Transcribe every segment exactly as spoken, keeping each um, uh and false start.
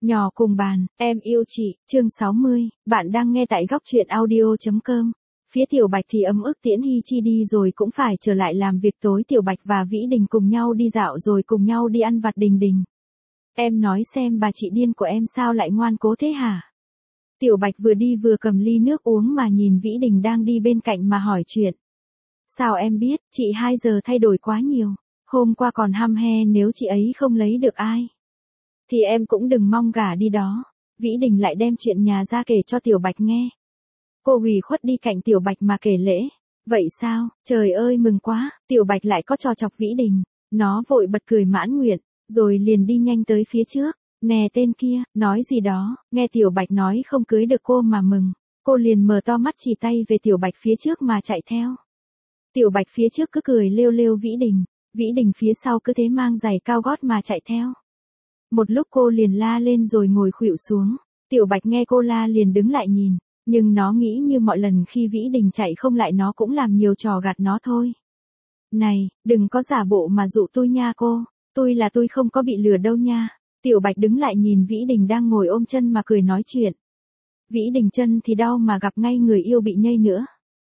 Nhỏ cùng bàn, em yêu chị, chương sáu mươi, bạn đang nghe tại góc truyện audio.com. Phía Tiểu Bạch thì ấm ức tiễn Hi Chi đi rồi cũng phải trở lại làm việc tối. Tiểu Bạch và Vĩ Đình cùng nhau đi dạo rồi cùng nhau đi ăn vặt. Đình Đình, em nói xem bà chị điên của em sao lại ngoan cố thế hả? Tiểu Bạch vừa đi vừa cầm ly nước uống mà nhìn Vĩ Đình đang đi bên cạnh mà hỏi chuyện. Sao em biết, chị hai giờ thay đổi quá nhiều, hôm qua còn hăm he nếu chị ấy không lấy được ai thì em cũng đừng mong gả đi đó. Vĩ Đình lại đem chuyện nhà ra kể cho Tiểu Bạch nghe. Cô hủy khuất đi cạnh Tiểu Bạch mà kể lễ. Vậy sao, trời ơi mừng quá, Tiểu Bạch lại có trò chọc Vĩ Đình. Nó vội bật cười mãn nguyện, rồi liền đi nhanh tới phía trước. Nè tên kia, nói gì đó, nghe Tiểu Bạch nói không cưới được cô mà mừng. Cô liền mở to mắt chỉ tay về Tiểu Bạch phía trước mà chạy theo. Tiểu Bạch phía trước cứ cười lêu lêu Vĩ Đình. Vĩ Đình phía sau cứ thế mang giày cao gót mà chạy theo. Một lúc cô liền la lên rồi ngồi khuỵu xuống. Tiểu Bạch nghe cô la liền đứng lại nhìn. Nhưng nó nghĩ như mọi lần khi Vĩ Đình chạy không lại nó cũng làm nhiều trò gạt nó thôi. Này, đừng có giả bộ mà dụ tôi nha cô. Tôi là tôi không có bị lừa đâu nha. Tiểu Bạch đứng lại nhìn Vĩ Đình đang ngồi ôm chân mà cười nói chuyện. Vĩ Đình chân thì đau mà gặp ngay người yêu bị nhây nữa.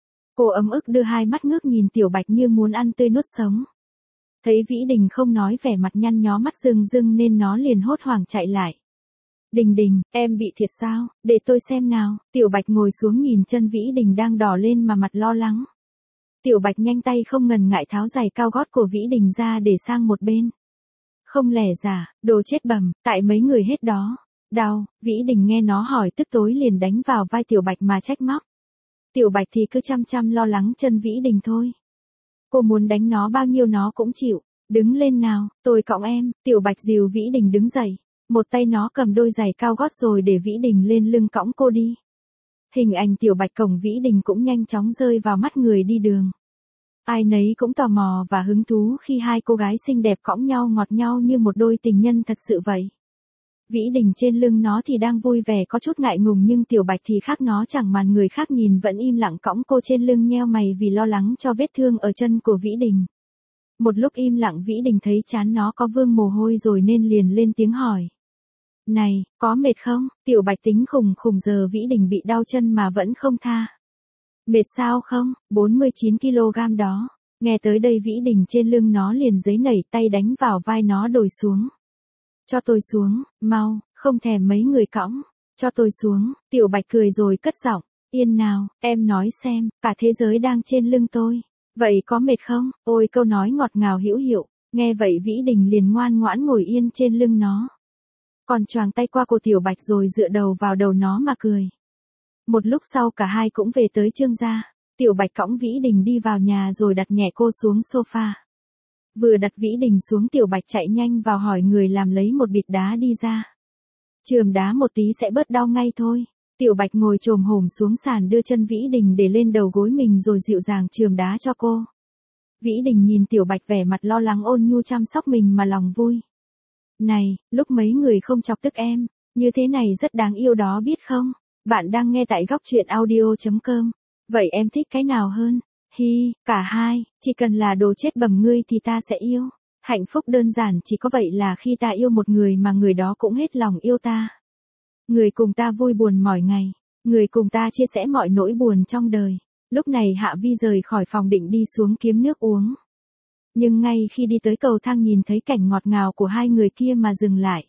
Cô ấm ức đưa hai mắt ngước nhìn Tiểu Bạch như muốn ăn tươi nuốt sống. Thấy Vĩ Đình không nói vẻ mặt nhăn nhó mắt rưng rưng nên nó liền hốt hoảng chạy lại. Đình Đình, em bị thiệt sao, để tôi xem nào. Tiểu Bạch ngồi xuống nhìn chân Vĩ Đình đang đỏ lên mà mặt lo lắng. Tiểu Bạch nhanh tay không ngần ngại tháo giày cao gót của Vĩ Đình ra để sang một bên. Không lẻ giả, đồ chết bầm, tại mấy người hết đó. Đau, Vĩ Đình nghe nó hỏi tức tối liền đánh vào vai Tiểu Bạch mà trách móc. Tiểu Bạch thì cứ chăm chăm lo lắng chân Vĩ Đình thôi. Cô muốn đánh nó bao nhiêu nó cũng chịu. Đứng lên nào, tôi cõng em. Tiểu Bạch dìu Vĩ Đình đứng dậy. Một tay nó cầm đôi giày cao gót rồi để Vĩ Đình lên lưng cõng cô đi. Hình ảnh Tiểu Bạch cổng Vĩ Đình cũng nhanh chóng rơi vào mắt người đi đường. Ai nấy cũng tò mò và hứng thú khi hai cô gái xinh đẹp cõng nhau ngọt nhau như một đôi tình nhân thật sự vậy. Vĩ Đình trên lưng nó thì đang vui vẻ có chút ngại ngùng nhưng Tiểu Bạch thì khác, nó chẳng màn người khác nhìn vẫn im lặng cõng cô trên lưng nheo mày vì lo lắng cho vết thương ở chân của Vĩ Đình. Một lúc im lặng Vĩ Đình thấy chán nó có vương mồ hôi rồi nên liền lên tiếng hỏi. Này, có mệt không? Tiểu Bạch tính khùng khùng giờ Vĩ Đình bị đau chân mà vẫn không tha. Mệt sao không? bốn mươi chín ki lô gam đó. Nghe tới đây Vĩ Đình trên lưng nó liền giấy nảy tay đánh vào vai nó đồi xuống. Cho tôi xuống, mau, không thèm mấy người cõng. Cho tôi xuống, Tiểu Bạch cười rồi cất giọng. Yên nào, em nói xem, cả thế giới đang trên lưng tôi. Vậy có mệt không? Ôi câu nói ngọt ngào hữu hiệu. Nghe vậy Vĩ Đình liền ngoan ngoãn ngồi yên trên lưng nó. Còn choàng tay qua cổ Tiểu Bạch rồi dựa đầu vào đầu nó mà cười. Một lúc sau cả hai cũng về tới Trương gia. Tiểu Bạch cõng Vĩ Đình đi vào nhà rồi đặt nhẹ cô xuống sofa. Vừa đặt Vĩ Đình xuống Tiểu Bạch chạy nhanh vào hỏi người làm lấy một bịt đá đi ra. Chườm đá một tí sẽ bớt đau ngay thôi. Tiểu Bạch ngồi chồm hổm xuống sàn đưa chân Vĩ Đình để lên đầu gối mình rồi dịu dàng chườm đá cho cô. Vĩ Đình nhìn Tiểu Bạch vẻ mặt lo lắng ôn nhu chăm sóc mình mà lòng vui. Này, lúc mấy người không chọc tức em, như thế này rất đáng yêu đó biết không? Bạn đang nghe tại góc truyện audio.com. Vậy em thích cái nào hơn? Hi, cả hai, chỉ cần là đồ chết bầm ngươi thì ta sẽ yêu. Hạnh phúc đơn giản chỉ có vậy là khi ta yêu một người mà người đó cũng hết lòng yêu ta. Người cùng ta vui buồn mỏi ngày. Người cùng ta chia sẻ mọi nỗi buồn trong đời. Lúc này Hạ Vi rời khỏi phòng định đi xuống kiếm nước uống. Nhưng ngay khi đi tới cầu thang nhìn thấy cảnh ngọt ngào của hai người kia mà dừng lại.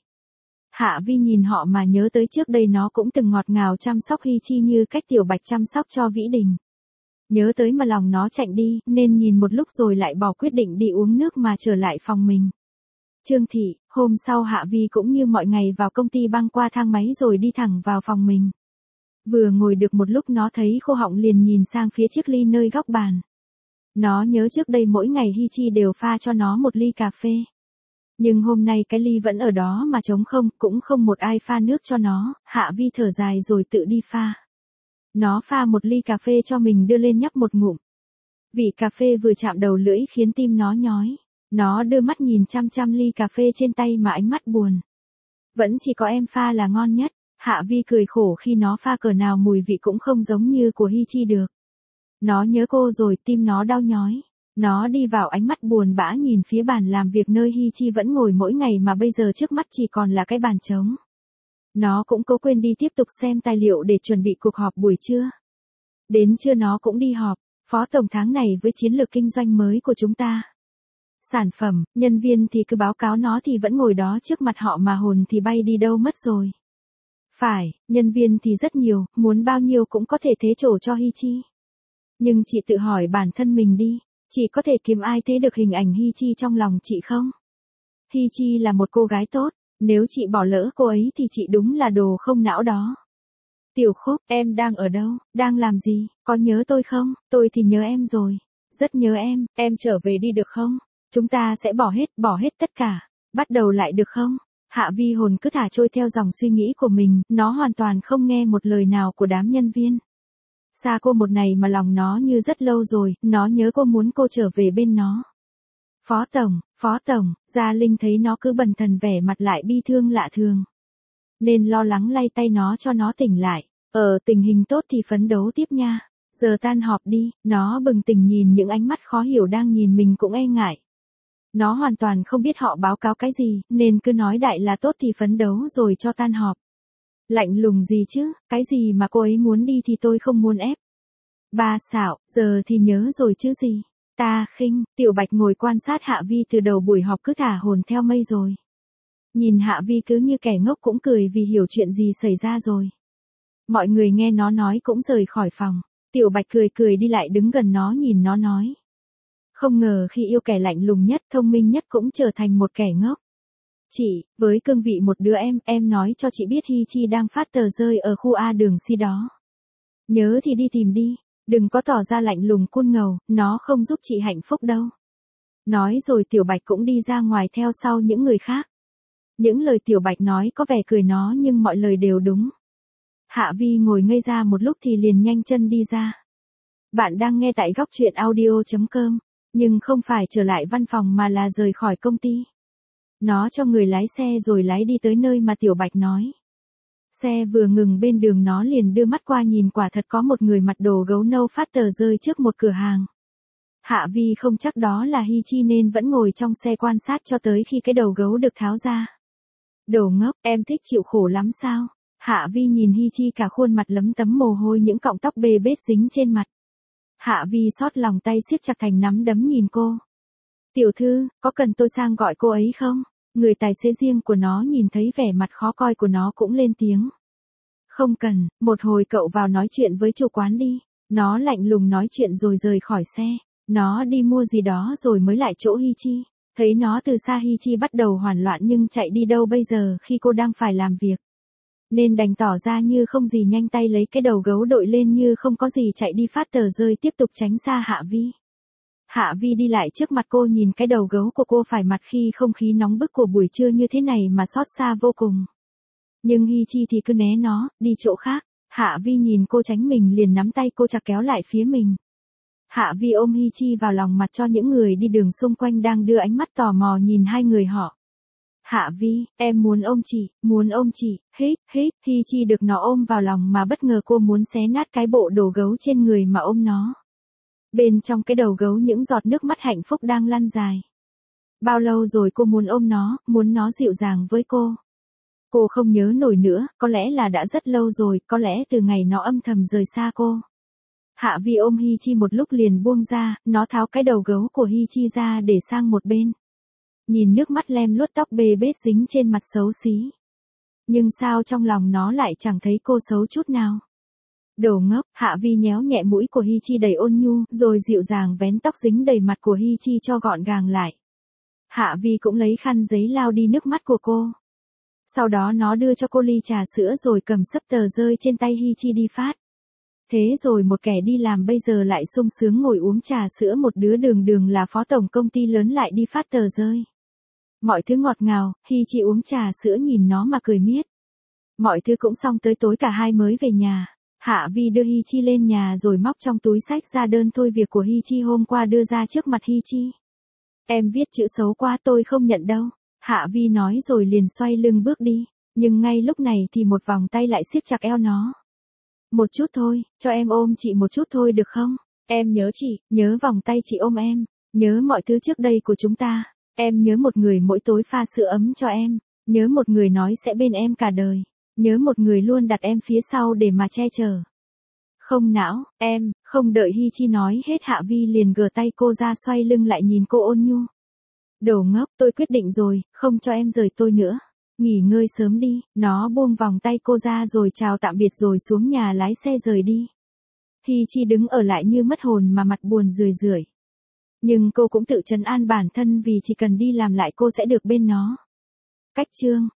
Hạ Vi nhìn họ mà nhớ tới trước đây nó cũng từng ngọt ngào chăm sóc Hi Chi như cách Tiểu Bạch chăm sóc cho Vĩ Đình. Nhớ tới mà lòng nó chạnh đi, nên nhìn một lúc rồi lại bỏ quyết định đi uống nước mà trở lại phòng mình. Trương Thị, hôm sau Hạ Vi cũng như mọi ngày vào công ty băng qua thang máy rồi đi thẳng vào phòng mình. Vừa ngồi được một lúc nó thấy khô họng liền nhìn sang phía chiếc ly nơi góc bàn. Nó nhớ trước đây mỗi ngày Hi Chi đều pha cho nó một ly cà phê. Nhưng hôm nay cái ly vẫn ở đó mà trống không, cũng không một ai pha nước cho nó. Hạ Vi thở dài rồi tự đi pha. Nó pha một ly cà phê cho mình đưa lên nhấp một ngụm. Vị cà phê vừa chạm đầu lưỡi khiến tim nó nhói. Nó đưa mắt nhìn chăm chăm ly cà phê trên tay mà ánh mắt buồn. Vẫn chỉ có em pha là ngon nhất. Hạ Vi cười khổ khi nó pha cỡ nào mùi vị cũng không giống như của Hi Chi được. Nó nhớ cô rồi tim nó đau nhói. Nó đi vào ánh mắt buồn bã nhìn phía bàn làm việc nơi Hi Chi vẫn ngồi mỗi ngày mà bây giờ trước mắt chỉ còn là cái bàn trống. Nó cũng cố quên đi tiếp tục xem tài liệu để chuẩn bị cuộc họp buổi trưa. Đến trưa nó cũng đi họp, phó tổng tháng này với chiến lược kinh doanh mới của chúng ta. Sản phẩm, nhân viên thì cứ báo cáo nó thì vẫn ngồi đó trước mặt họ mà hồn thì bay đi đâu mất rồi. Phải, nhân viên thì rất nhiều, muốn bao nhiêu cũng có thể thế chỗ cho Hi Chi. Nhưng chị tự hỏi bản thân mình đi, chị có thể kiếm ai thế được hình ảnh Hi Chi trong lòng chị không? Hi Chi là một cô gái tốt, nếu chị bỏ lỡ cô ấy thì chị đúng là đồ không não đó. Tiểu Khúc, em đang ở đâu, đang làm gì, có nhớ tôi không? Tôi thì nhớ em rồi, rất nhớ em, em trở về đi được không? Chúng ta sẽ bỏ hết, bỏ hết tất cả, bắt đầu lại được không? Hạ Vi hồn cứ thả trôi theo dòng suy nghĩ của mình, nó hoàn toàn không nghe một lời nào của đám nhân viên. Xa cô một này mà lòng nó như rất lâu rồi, nó nhớ cô muốn cô trở về bên nó. Phó Tổng, Phó Tổng, Gia Linh thấy nó cứ bần thần vẻ mặt lại bi thương lạ thường. Nên lo lắng lay tay nó cho nó tỉnh lại. Ờ tình hình tốt thì phấn đấu tiếp nha. Giờ tan họp đi, nó bừng tỉnh nhìn những ánh mắt khó hiểu đang nhìn mình cũng e ngại. Nó hoàn toàn không biết họ báo cáo cái gì, nên cứ nói đại là tốt thì phấn đấu rồi cho tan họp. Lạnh lùng gì chứ, cái gì mà cô ấy muốn đi thì tôi không muốn ép. Ba xạo, giờ thì nhớ rồi chứ gì. Ta khinh, Tiểu Bạch ngồi quan sát Hạ Vi từ đầu buổi họp cứ thả hồn theo mây rồi. Nhìn Hạ Vi cứ như kẻ ngốc cũng cười vì hiểu chuyện gì xảy ra rồi. Mọi người nghe nó nói cũng rời khỏi phòng. Tiểu Bạch cười cười đi lại đứng gần nó nhìn nó nói. Không ngờ khi yêu kẻ lạnh lùng nhất, thông minh nhất cũng trở thành một kẻ ngốc. Chị, với cương vị một đứa em, em nói cho chị biết Hi Chi đang phát tờ rơi ở khu A đường C đó. Nhớ thì đi tìm đi, đừng có tỏ ra lạnh lùng côn ngầu, nó không giúp chị hạnh phúc đâu. Nói rồi Tiểu Bạch cũng đi ra ngoài theo sau những người khác. Những lời Tiểu Bạch nói có vẻ cười nó nhưng mọi lời đều đúng. Hạ Vi ngồi ngây ra một lúc thì liền nhanh chân đi ra. Bạn đang nghe tại góc truyện audio chấm com, nhưng không phải trở lại văn phòng mà là rời khỏi công ty. Nó cho người lái xe rồi lái đi tới nơi mà Tiểu Bạch nói. Xe vừa ngừng bên đường nó liền đưa mắt qua nhìn quả thật có một người mặc đồ gấu nâu phát tờ rơi trước một cửa hàng. Hạ Vi không chắc đó là Hi Chi nên vẫn ngồi trong xe quan sát cho tới khi cái đầu gấu được tháo ra. Đồ ngốc, em thích chịu khổ lắm sao? Hạ Vi nhìn Hi Chi cả khuôn mặt lấm tấm mồ hôi những cọng tóc bê bết dính trên mặt. Hạ Vi xót lòng tay siết chặt thành nắm đấm nhìn cô. Tiểu thư, có cần tôi sang gọi cô ấy không? Người tài xế riêng của nó nhìn thấy vẻ mặt khó coi của nó cũng lên tiếng. Không cần, một hồi cậu vào nói chuyện với chủ quán đi. Nó lạnh lùng nói chuyện rồi rời khỏi xe. Nó đi mua gì đó rồi mới lại chỗ Hi Chi. Thấy nó từ xa Hi Chi bắt đầu hoảng loạn nhưng chạy đi đâu bây giờ khi cô đang phải làm việc. Nên đành tỏ ra như không gì nhanh tay lấy cái đầu gấu đội lên như không có gì chạy đi phát tờ rơi tiếp tục tránh xa Hạ Vi. Hạ Vi đi lại trước mặt cô nhìn cái đầu gấu của cô phải mặt khi không khí nóng bức của buổi trưa như thế này mà xót xa vô cùng. Nhưng Hi Chi thì cứ né nó, đi chỗ khác. Hạ Vi nhìn cô tránh mình liền nắm tay cô chặt kéo lại phía mình. Hạ Vi ôm Hi Chi vào lòng mặt cho những người đi đường xung quanh đang đưa ánh mắt tò mò nhìn hai người họ. Hạ Vi, em muốn ôm chị, muốn ôm chị, hít, hít, Hi Chi được nó ôm vào lòng mà bất ngờ cô muốn xé nát cái bộ đồ gấu trên người mà ôm nó. Bên trong cái đầu gấu những giọt nước mắt hạnh phúc đang lăn dài. Bao lâu rồi cô muốn ôm nó, muốn nó dịu dàng với cô. Cô không nhớ nổi nữa, có lẽ là đã rất lâu rồi, có lẽ từ ngày nó âm thầm rời xa cô. Hạ Vi ôm Hi Chi một lúc liền buông ra, nó tháo cái đầu gấu của Hi Chi ra để sang một bên. Nhìn nước mắt lem luốt tóc bê bết dính trên mặt xấu xí. Nhưng sao trong lòng nó lại chẳng thấy cô xấu chút nào. Đồ ngốc, Hạ Vi nhéo nhẹ mũi của Hi Chi đầy ôn nhu, rồi dịu dàng vén tóc dính đầy mặt của Hi Chi cho gọn gàng lại. Hạ Vi cũng lấy khăn giấy lau đi nước mắt của cô. Sau đó nó đưa cho cô ly trà sữa rồi cầm sấp tờ rơi trên tay Hi Chi đi phát. Thế rồi một kẻ đi làm bây giờ lại sung sướng ngồi uống trà sữa, một đứa đường đường là phó tổng công ty lớn lại đi phát tờ rơi. Mọi thứ ngọt ngào, Hi Chi uống trà sữa nhìn nó mà cười miết. Mọi thứ cũng xong tới tối cả hai mới về nhà. Hạ Vi đưa Hi Chi lên nhà rồi móc trong túi sách ra đơn thôi việc của Hi Chi hôm qua đưa ra trước mặt Hi Chi. Em viết chữ xấu quá tôi không nhận đâu. Hạ Vi nói rồi liền xoay lưng bước đi. Nhưng ngay lúc này thì một vòng tay lại siết chặt eo nó. Một chút thôi, cho em ôm chị một chút thôi được không? Em nhớ chị, nhớ vòng tay chị ôm em. Nhớ mọi thứ trước đây của chúng ta. Em nhớ một người mỗi tối pha sữa ấm cho em. Nhớ một người nói sẽ bên em cả đời. Nhớ một người luôn đặt em phía sau để mà che chở. Không não, em, không đợi Hi Chi nói hết Hạ Vi liền gờ tay cô ra xoay lưng lại nhìn cô ôn nhu. Đồ ngốc, tôi quyết định rồi, không cho em rời tôi nữa. Nghỉ ngơi sớm đi, nó buông vòng tay cô ra rồi chào tạm biệt rồi xuống nhà lái xe rời đi. Hi Chi đứng ở lại như mất hồn mà mặt buồn rười rượi. Nhưng cô cũng tự trấn an bản thân vì chỉ cần đi làm lại cô sẽ được bên nó. Cách chương